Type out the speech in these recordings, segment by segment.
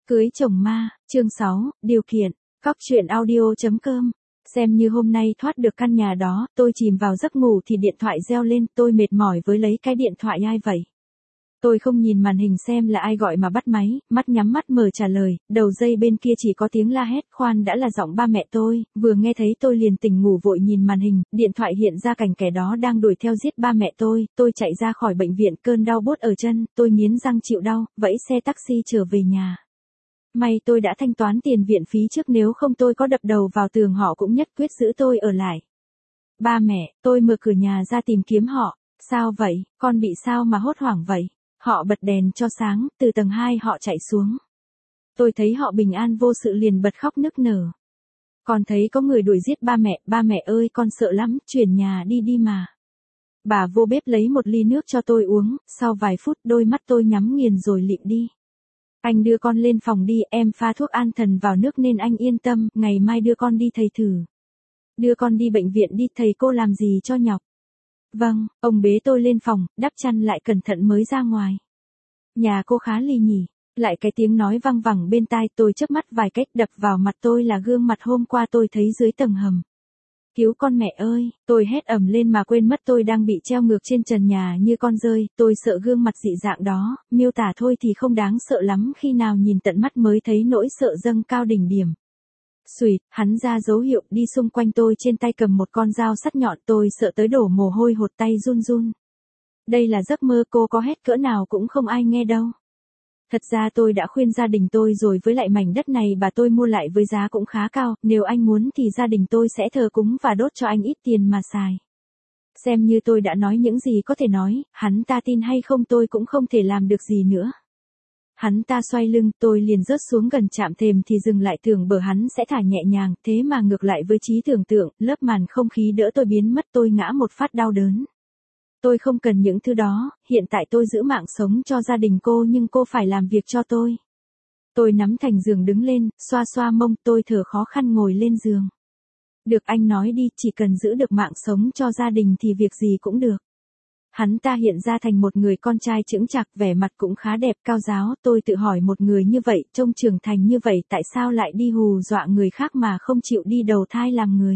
Cưới chồng ma, chương 6, điều kiện. Cóc truyện audio.com. Xem như hôm nay thoát được căn nhà đó, tôi chìm vào giấc ngủ thì điện thoại reo lên, tôi mệt mỏi với lấy cái điện thoại ai vậy. Tôi không nhìn màn hình xem là ai gọi mà bắt máy, mắt nhắm mắt mở trả lời, đầu dây bên kia chỉ có tiếng la hét, khoan đã là giọng ba mẹ tôi, vừa nghe thấy tôi liền tỉnh ngủ vội nhìn màn hình, điện thoại hiện ra cảnh kẻ đó đang đuổi theo giết ba mẹ tôi chạy ra khỏi bệnh viện cơn đau buốt ở chân, tôi nghiến răng chịu đau, vẫy xe taxi trở về nhà. May tôi đã thanh toán tiền viện phí trước nếu không tôi có đập đầu vào tường họ cũng nhất quyết giữ tôi ở lại. Ba mẹ, tôi mở cửa nhà ra tìm kiếm họ, sao vậy, con bị sao mà hốt hoảng vậy? Họ bật đèn cho sáng, từ tầng 2 họ chạy xuống. Tôi thấy họ bình an vô sự liền bật khóc nức nở. Con thấy có người đuổi giết ba mẹ ơi con sợ lắm, chuyển nhà đi đi mà. Bà vô bếp lấy một ly nước cho tôi uống, sau vài phút đôi mắt tôi nhắm nghiền rồi lịm đi. Anh đưa con lên phòng đi, em pha thuốc an thần vào nước nên anh yên tâm, ngày mai đưa con đi thầy thử. Đưa con đi bệnh viện đi, thầy cô làm gì cho nhọc. Vâng, ông bế tôi lên phòng, đắp chăn lại cẩn thận mới ra ngoài. Nhà cô khá lì nhỉ, lại cái tiếng nói văng vẳng bên tai tôi chớp mắt vài cách đập vào mặt tôi là gương mặt hôm qua tôi thấy dưới tầng hầm. Cứu con mẹ ơi, tôi hét ầm lên mà quên mất tôi đang bị treo ngược trên trần nhà như con dơi, tôi sợ gương mặt dị dạng đó, miêu tả thôi thì không đáng sợ lắm khi nào nhìn tận mắt mới thấy nỗi sợ dâng cao đỉnh điểm. Xùyt, hắn ra dấu hiệu đi xung quanh tôi trên tay cầm một con dao sắt nhọn tôi sợ tới đổ mồ hôi hột tay run run. Đây là giấc mơ cô có hét cỡ nào cũng không ai nghe đâu. Thật ra tôi đã khuyên gia đình tôi rồi với lại mảnh đất này bà tôi mua lại với giá cũng khá cao, nếu anh muốn thì gia đình tôi sẽ thờ cúng và đốt cho anh ít tiền mà xài. Xem như tôi đã nói những gì có thể nói, hắn ta tin hay không tôi cũng không thể làm được gì nữa. Hắn ta xoay lưng, tôi liền rớt xuống gần chạm thềm thì dừng lại tưởng bờ hắn sẽ thả nhẹ nhàng, thế mà ngược lại với trí tưởng tượng, lớp màn không khí đỡ tôi biến mất tôi ngã một phát đau đớn. Tôi không cần những thứ đó, hiện tại tôi giữ mạng sống cho gia đình cô nhưng cô phải làm việc cho tôi. Tôi nắm thành giường đứng lên, xoa xoa mông tôi thở khó khăn ngồi lên giường. Được anh nói đi, chỉ cần giữ được mạng sống cho gia đình thì việc gì cũng được. Hắn ta hiện ra thành một người con trai chững chạc, vẻ mặt cũng khá đẹp cao giáo, tôi tự hỏi một người như vậy, trông trưởng thành như vậy tại sao lại đi hù dọa người khác mà không chịu đi đầu thai làm người.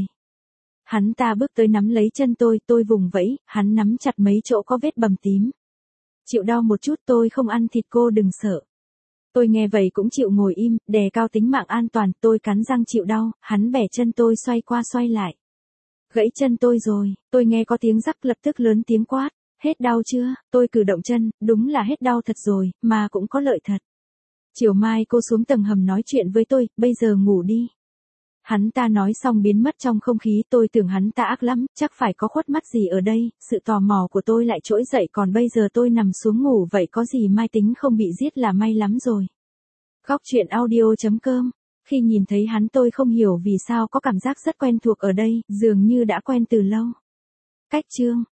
Hắn ta bước tới nắm lấy chân tôi vùng vẫy, hắn nắm chặt mấy chỗ có vết bầm tím. Chịu đau một chút tôi không ăn thịt cô đừng sợ. Tôi nghe vậy cũng chịu ngồi im, đè cao tính mạng an toàn, tôi cắn răng chịu đau, hắn bẻ chân tôi xoay qua xoay lại. Gãy chân tôi rồi, tôi nghe có tiếng rắc lập tức lớn tiếng quát, hết đau chưa, tôi cử động chân, đúng là hết đau thật rồi, mà cũng có lợi thật. Chiều mai cô xuống tầng hầm nói chuyện với tôi, bây giờ ngủ đi. Hắn ta nói xong biến mất trong không khí, tôi tưởng hắn ta ác lắm, chắc phải có khuất mắt gì ở đây, sự tò mò của tôi lại trỗi dậy còn bây giờ tôi nằm xuống ngủ vậy có gì mai tính không bị giết là may lắm rồi. Cóc truyện audio.com. Khi nhìn thấy hắn tôi không hiểu vì sao có cảm giác rất quen thuộc ở đây, dường như đã quen từ lâu. Cách chương.